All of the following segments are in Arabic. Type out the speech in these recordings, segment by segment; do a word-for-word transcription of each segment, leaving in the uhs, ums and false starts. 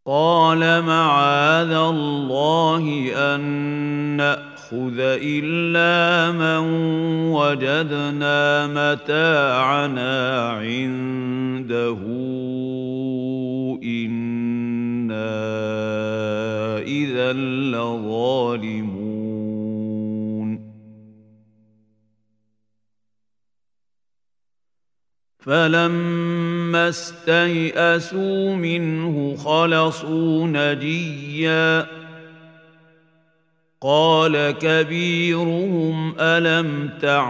قال معاذ الله أن نأخذ إلا من وجدنا متاعنا عنده إنا إذا لظالمون فلما استيئسوا منه خلصوا نجيا قال كبيرهم ألم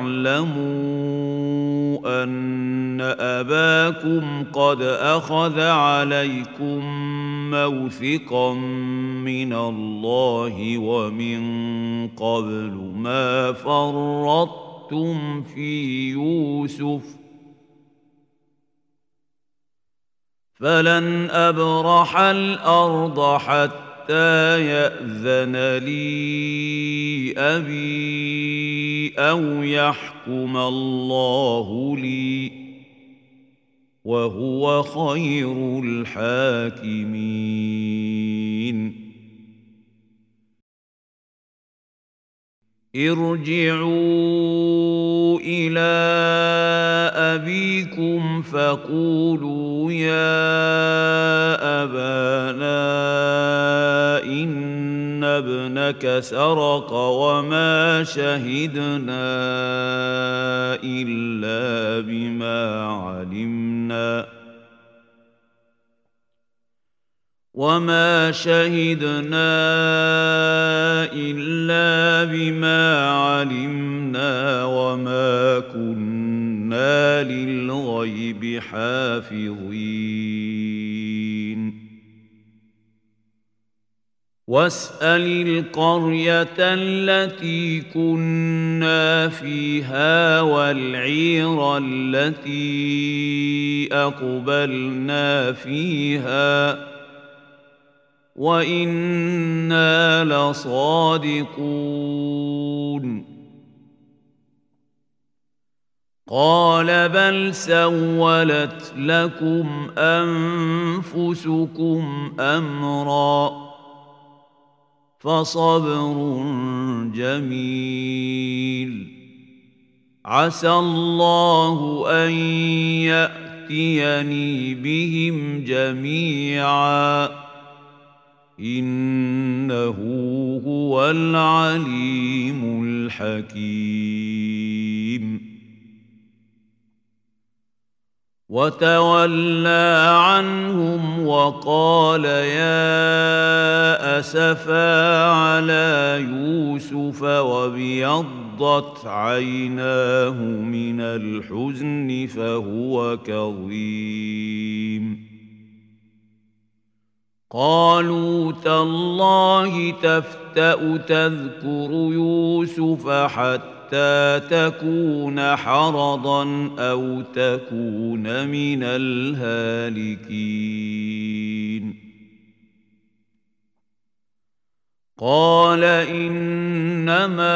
تعلموا أن أباكم قد أخذ عليكم موثقا من الله ومن قبل ما فرطتم في يوسف فلن أبرح الأرض حتى يأذن لي أبي أو يحكم الله لي وهو خير الحاكمين ارجعوا إلى أبيكم فقولوا يا أبانا إن ابنك سرق وما شهدنا إلا بما علمنا وما شهدنا إلا بما علمنا وما كنا للغيب حافظين واسأل القرية التي كنا فيها والعير التي أقبلنا فيها وإنا لصادقون قال بل سولت لكم أنفسكم أمرا فصبر جميل عسى الله أن يأتيني بهم جميعا إنه هو العليم الحكيم وتولى عنهم وقال يا أسفا على يوسف وابيضت عيناه من الحزن فهو كظيم قالوا تالله تفتأ تذكر يوسف حتى تكون حرضا أو تكون من الهالكين قال إنما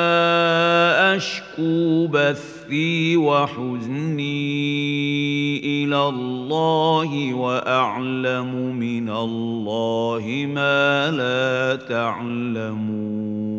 أشكو بثي وحزني إلى الله وأعلم من الله ما لا تعلمون